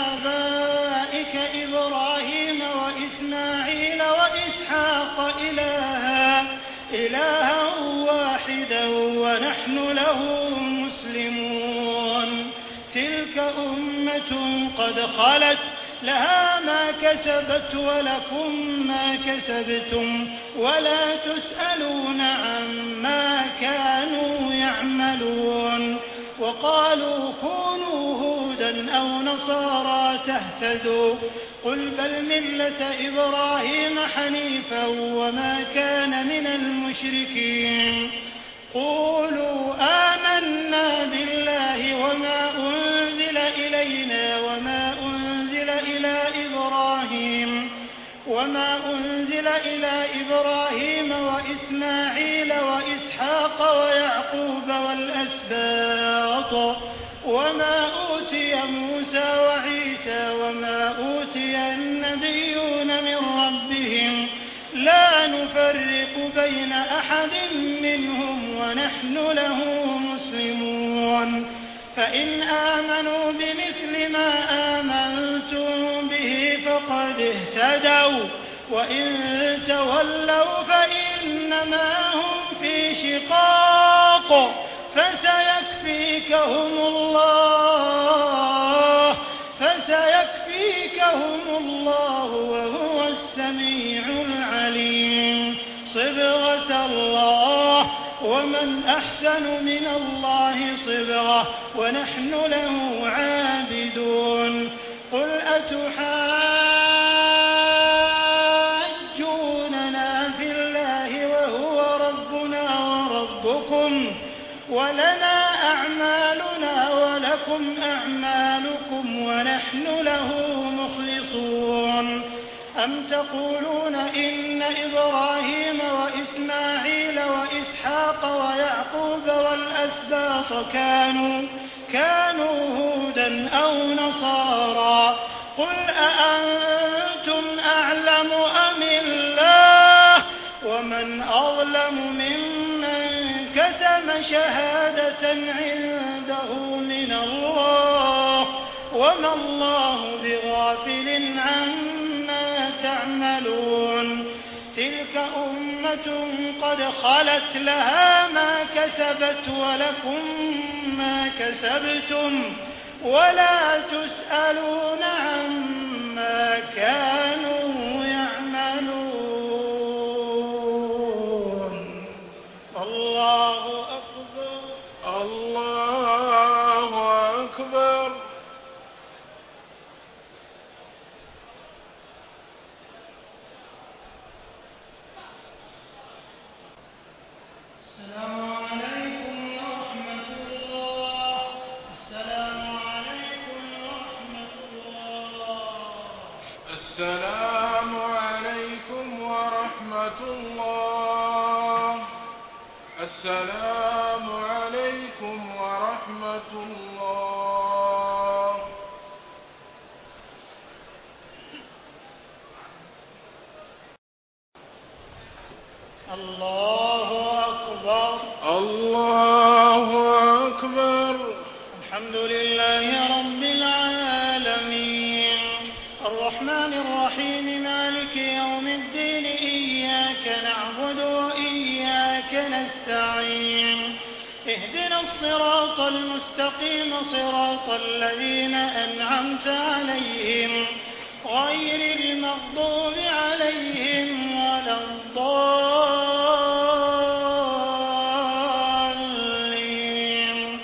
Speaker 3: آبائك إبراهيم وإسماعيل وإسحاق إلها إلها واحدا ونحن له مسلمون تلك أمة قد خلت لها ما كسبت ولكم ما كسبتم ولا تسألون عما كانوا يعملون وقالوا كونوا هودا أو نصارى تهتدوا قل بل ملة إبراهيم حنيفا وما كان من المشركين قولوا آمنا بالله وما أنزل إلينا وما أنزل إلى إبراهيم وما أنزل إلى إبراهيم وإسماعيل وإسحاق ويعقوب والأسباط وما أوتي موسى وعيسى وما أوتي النبيون من ربهم لا نفرق بين أحد منهم ونحن له مسلمون فإن آمنوا بمثل ما آمنتم به فقد اهتدوا وإن تولوا فإنما هم في شقاق فسيكفيكهم الله فسيكفيكهم الله وهو السميع العليم صبغة الله ومن أحسن من الله صبغة ونحن له عابدون قل أتحاجوننا في الله وهو ربنا وربكم ولنا أعمالنا ولكم أعمالكم ونحن له مخلصون أم تقولون إن إبراهيم وإسماعيل وإسحاق ويعقوب والأسباط كانوا كانوا هودا أو نصارى قل أأنتم أعلم أم الله ومن أظلم ممن كتم شهادة عنده من الله وما الله بغافل عما تعملون تلك أمة قد خلت لها ما كسبت ولكم ما كسبتم ولا تسألون عما كانوا يعملون الله
Speaker 1: السلام عليكم ورحمة الله. السلام عليكم ورحمة الله.
Speaker 3: الله أكبر.
Speaker 1: الله أكبر.
Speaker 3: الحمد لله رب العالمين الرحمن الرحيم مالك يوم الدين إياك نعبد وإياك نستعين اهدنا الصراط المستقيم صراط الذين أنعمت عليهم غير المغضوب عليهم ولا الضالين.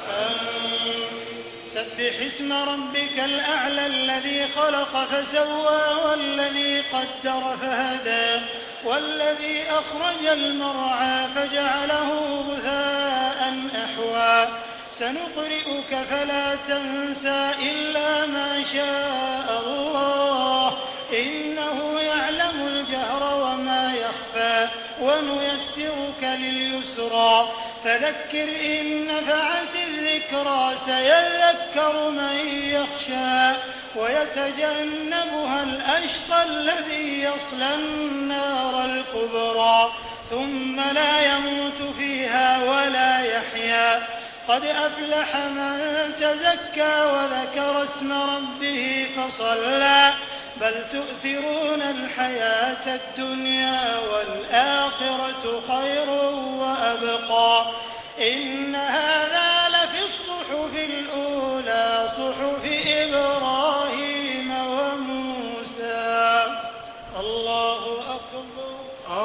Speaker 3: سبح اسم ربك الأعلى الذي خلق فسوى والذي قدر فهدى والذي أخرج المرعى فجعله غثاء أحوى. سنقرئك فلا تنسى إلا ما شاء الله إنه يعلم الجهر وما يخفى ونيسرك لليسرى فذكر إن نفعت الذكرى سيذكر من يخشى ويتجنبها الأشقى الذي يصلى النار الكبرى ثم لا يموت فيها ولا يحيا. قد أفلح من تزكى وذكر اسم ربه فصلى بل تؤثرون الحياة الدنيا والآخرة خير وأبقى. إن هذا لفي الصحف الأولى صحف إبراهيم وموسى. الله أكبر.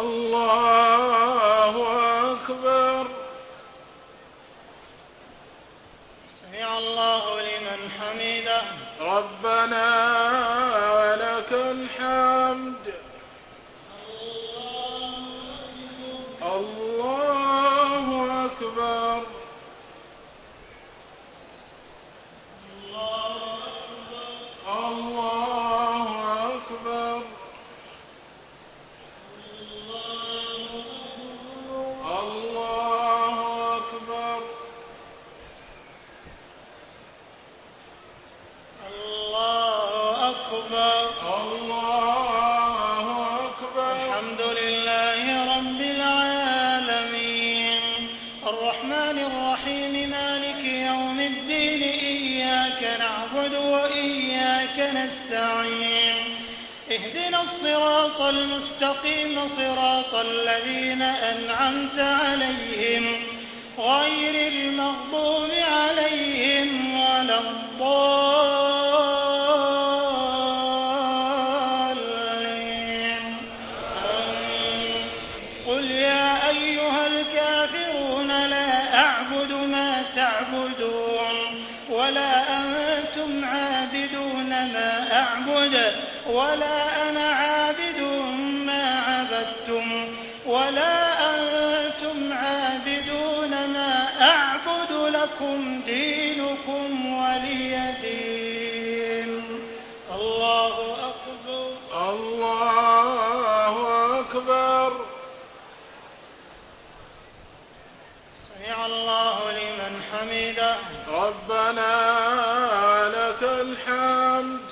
Speaker 1: الله أكبر.
Speaker 3: سمع الله لمن حمده.
Speaker 1: ربنا ولك الحمد. الله أكبر. الله أكبر. الله أكبر.
Speaker 3: الله أكبر.
Speaker 1: الله أكبر.
Speaker 3: الحمد لله رب العالمين الرحمن الرحيم مالك يوم الدين إياك نعبد وإياك نستعين اهدنا الصراط المستقيم صراط الذين أنعمت عليهم غير المغضوب عليهم ولا الضالين. قل يا أيها الكافرون لا أعبد ما تعبدون ولا أنتم عابدون ما أعبد ولا أنا عابد ما عبدتم ولا أنتم عابدون ما أعبد لكم دينكم ولي دين. الله أكبر.
Speaker 1: الله أكبر.
Speaker 3: سمع الله لمن حمده.
Speaker 1: ربنا لك الحمد.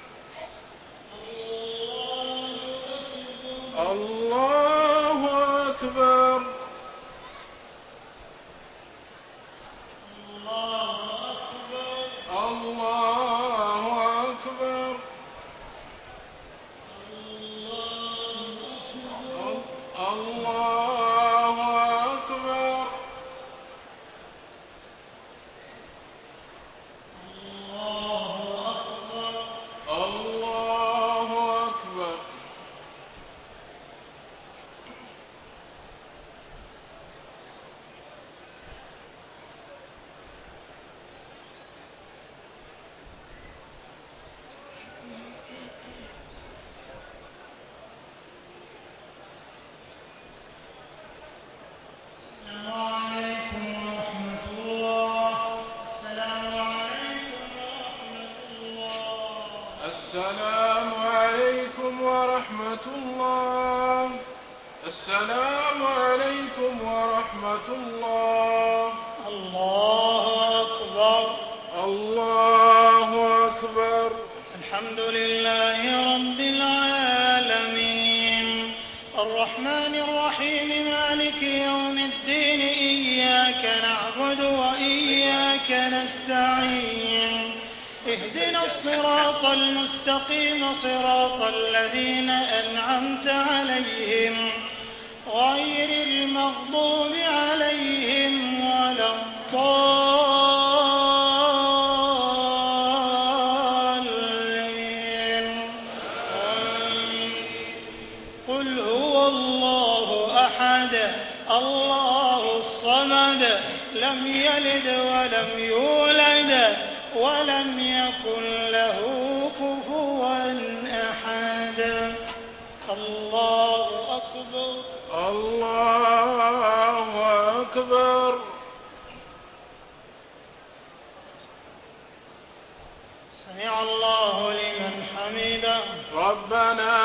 Speaker 1: الله أكبر. الله أكبر. الله أكبر. الله أكبر. السلام عليكم ورحمة الله. السلام عليكم ورحمة الله.
Speaker 3: الله أكبر.
Speaker 1: الله أكبر.
Speaker 3: الحمد لله رب العالمين الرحمن الرحيم مالك يوم الدين إياك نعبد وإياك نستعين اهدنا الصراط المستقيم صراط الذين أنعمت عليهم غير المغضوب عليهم ولا الضالين. قل هو الله أحد الله الصمد لم يلد ولم يولد ولم يكن له كفوا أحد. الله أكبر.
Speaker 1: الله أكبر.
Speaker 3: سمع الله لمن حمده.
Speaker 1: ربنا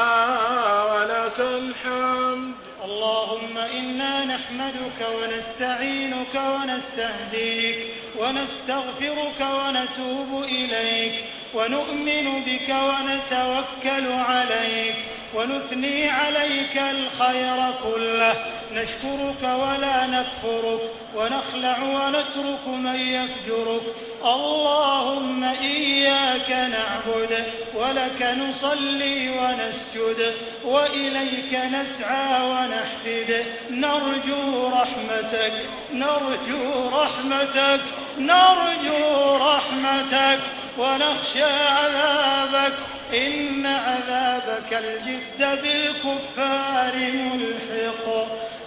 Speaker 1: ولك الحمد.
Speaker 3: اللهم إنا نحمدك ونستعينك ونستهديك ونستغفرك ونتوب إليك ونؤمن بك ونتوكل عليك ونثني عليك الخير كله نشكرك ولا نكفرك ونخلع ونترك من يفجرك. اللهم إياك نعبد ولك نصلي ونسجد وإليك نسعى ونحفد نرجو رحمتك نرجو رحمتك نرجو رحمتك ونخشى عذابك إن عذابك الجد بالكفار ملحق.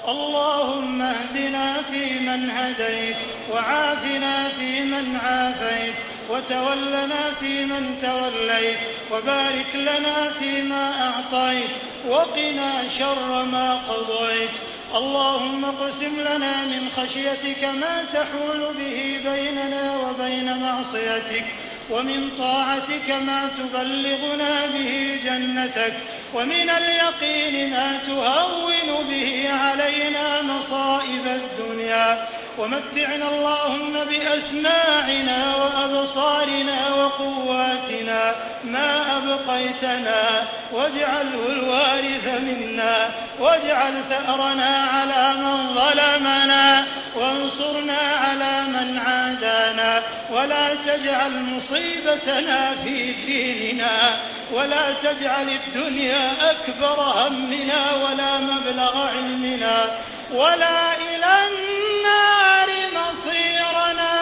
Speaker 3: اللهم اهدنا فيمن هديت وعافنا فيمن عافيت وتولنا فيمن توليت وبارك لنا فيما أعطيت وقنا شر ما قضيت. اللهم اقسم لنا من خشيتك ما تحول به بيننا وبين معصيتك ومن طاعتك ما تبلغنا به جنتك ومن اليقين ما تهون به علينا مصائب الدنيا. ومتعنا اللهم بأسماعنا وأبصارنا وقواتنا ما أبقيتنا واجعله الوارث منا واجعل ثأرنا على من ظلمنا وانصرنا على من عادانا ولا تجعل مصيبتنا في ديننا ولا تجعل الدنيا أكبر همنا ولا مبلغ علمنا ولا إلى النار مصيرنا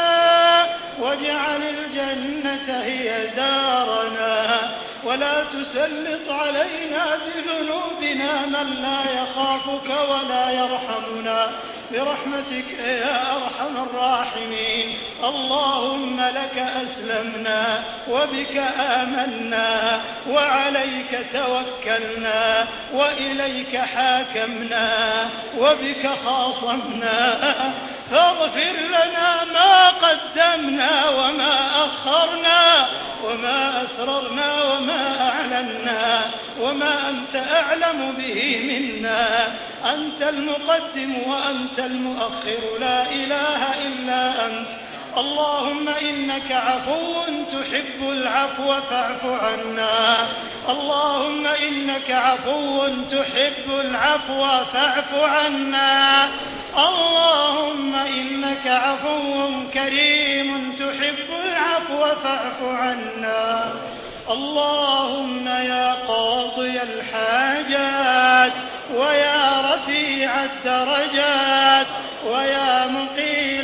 Speaker 3: واجعل الجنة هي دارنا ولا تسلط علينا بذنوبنا من لا يخافك ولا يرحمنا برحمتك يا أرحم الراحمين. اللهم لك أسلمنا وبك آمنا وعليك توكلنا وإليك حاكمنا وبك خاصمنا فاغفر لنا ما قدمنا وما أخرنا وما أسررنا وما أعلنا وما أنت أعلم به منا. أنت المقدم وأنت المؤخر لا إله إلا أنت. اللهم إنك عفو تحب العفو فاعف عنا. اللهم إنك عفو تحب العفو فاعف عنا. اللهم إنك عفو كريم تحب العفو فاعف عنا. اللهم يا قاضي الحاجات ويا رفيع الدرجات ويا مقيل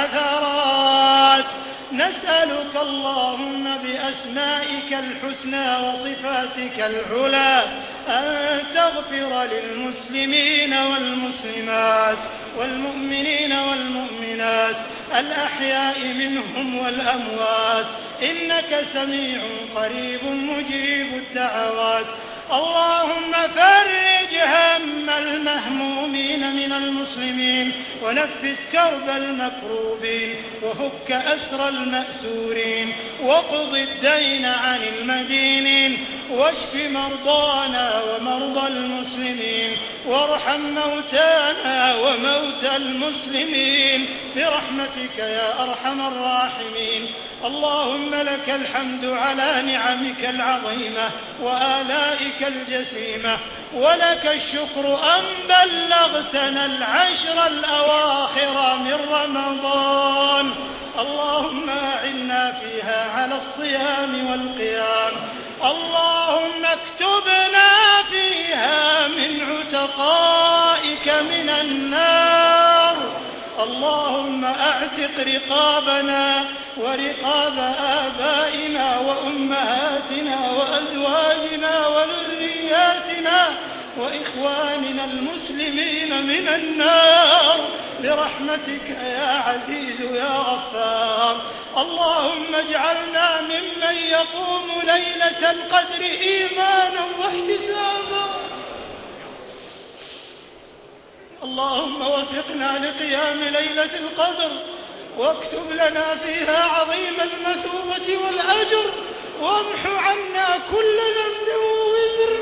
Speaker 3: العثرات نسألك اللهم بأسمائك الحسنى وصفاتك العلى أن تغفر للمسلمين والمسلمات والمؤمنين والمؤمنات الأحياء منهم والأموات إنك سميع قريب مجيب الدعوات. اللهم فرج هم المهمومين من المسلمين ونفس كرب المكروبين وفك أسر المأسورين واقض الدين عن المدينين واشف مرضانا ومرضى المسلمين وارحم موتانا وموتى المسلمين برحمتك يا أرحم الراحمين. اللهم لك الحمد على نعمك العظيمة وآلائك الجسيمة، ولك الشكر أن بلغتنا العشر الأواخر من رمضان. اللهم أعنا فيها على الصيام والقيام. اللهم اكتبنا فيها من عتقائك من النار. اللهم اعتق رقابنا ورقاب آبائنا وأمهاتنا وأزواجنا وذرياتنا وإخواننا المسلمين من النار برحمتك يا عزيز يا غفار. اللهم اجعلنا ممن يقوم ليلة القدر إيمانا واحتسابا. اللهم وفقنا لقيام ليلة القدر واكتب لنا فيها عظيم المثوبة والأجر وامح عنا كل ذنب ووزر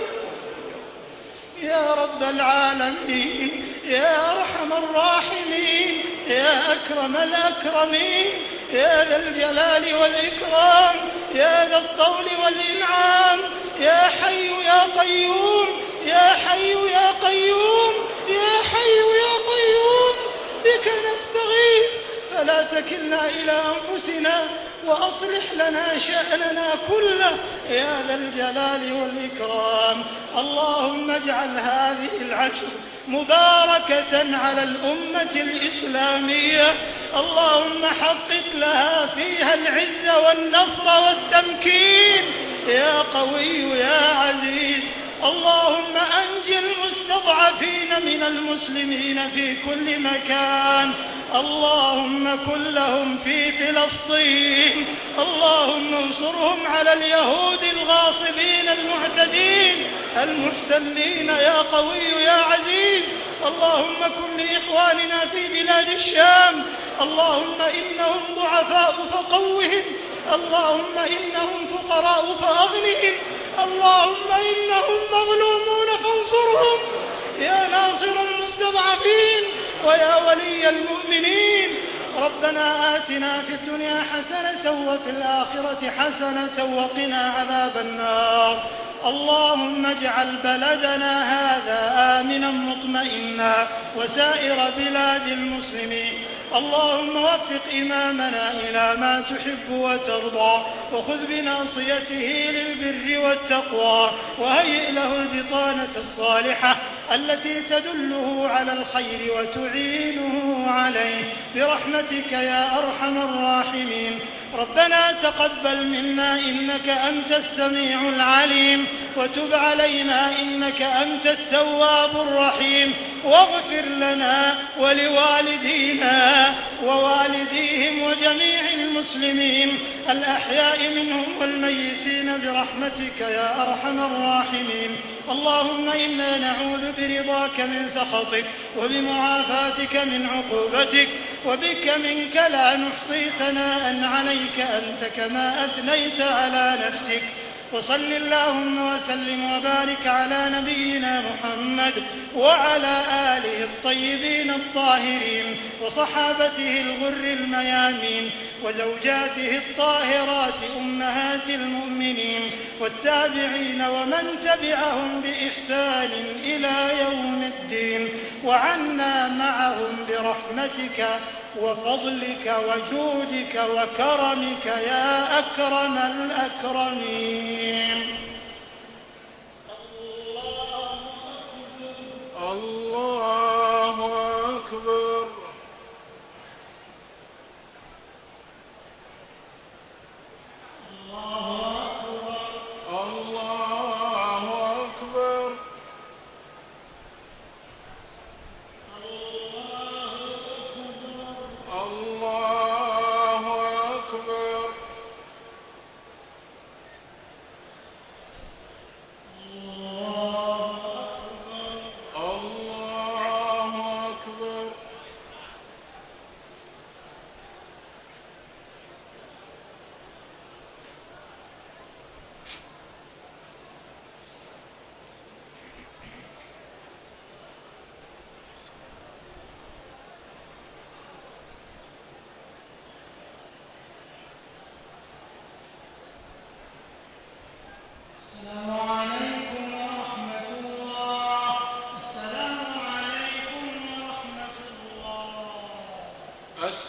Speaker 3: يا رب العالمين يا أرحم الراحمين يا أكرم الأكرمين يا ذا الجلال والإكرام يا ذا الطول والإنعام يا حي يا قيوم يا حي يا قيوم يا حي يا قيوم بك نستغيث فلا تكلنا إلى أنفسنا وأصلح لنا شأننا كله يا ذا الجلال والإكرام. اللهم اجعل هذه العشر مباركة على الأمة الإسلامية. اللهم حقق لها فيها العز والنصر والتمكين يا قوي يا عزيز. اللهم أنج المستضعفين من المسلمين في كل مكان. اللهم كن لهم في فلسطين. اللهم انصرهم على اليهود الغاصبين المعتدين المحتلين يا قوي يا عزيز. اللهم كن لإخواننا في بلاد الشام. اللهم إنهم ضعفاء فقوهم. اللهم إنهم فقراء فأغنهم. اللهم إنهم مظلومون فانصرهم يا ناصر المستضعفين ويا ولي المؤمنين. ربنا آتنا في الدنيا حسنة وفي الآخرة حسنة وقنا عذاب النار. اللهم اجعل بلدنا هذا آمنا مطمئنا وسائر بلاد المسلمين. اللهم وفق إمامنا إلى ما تحب وترضى وخذ بناصيته للبر والتقوى وهيئ له البطانة الصالحة التي تدله على الخير وتعينه عليه برحمتك يا أرحم الراحمين. ربنا تقبل منا إنك أنت السميع العليم وتب علينا إنك أنت التواب الرحيم واغفر لنا ولوالدينا ووالديهم وجميع المسلمين الأحياء منهم والميتين برحمتك يا أرحم الراحمين. اللهم إنا نعوذ برضاك من سخطك وبمعافاتك من عقوبتك وبك منك لا نحصي ثناء عليك أنت كما أثنيت على نفسك. وصل اللهم وسلم وبارك على نبينا محمد وعلى آله الطيبين الطاهرين وصحابته الغر الميامين وزوجاته الطاهرات أمهات المؤمنين والتابعين ومن تبعهم بإحسان إلى يوم الدين وعنا معهم برحمتك وفضلك وجودك وكرمك يا أكرم الأكرمين.
Speaker 1: الله أكبر.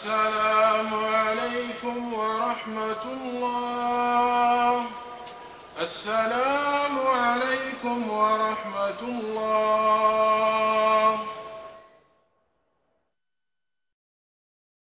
Speaker 1: السلام عليكم ورحمة الله. السلام عليكم ورحمة الله.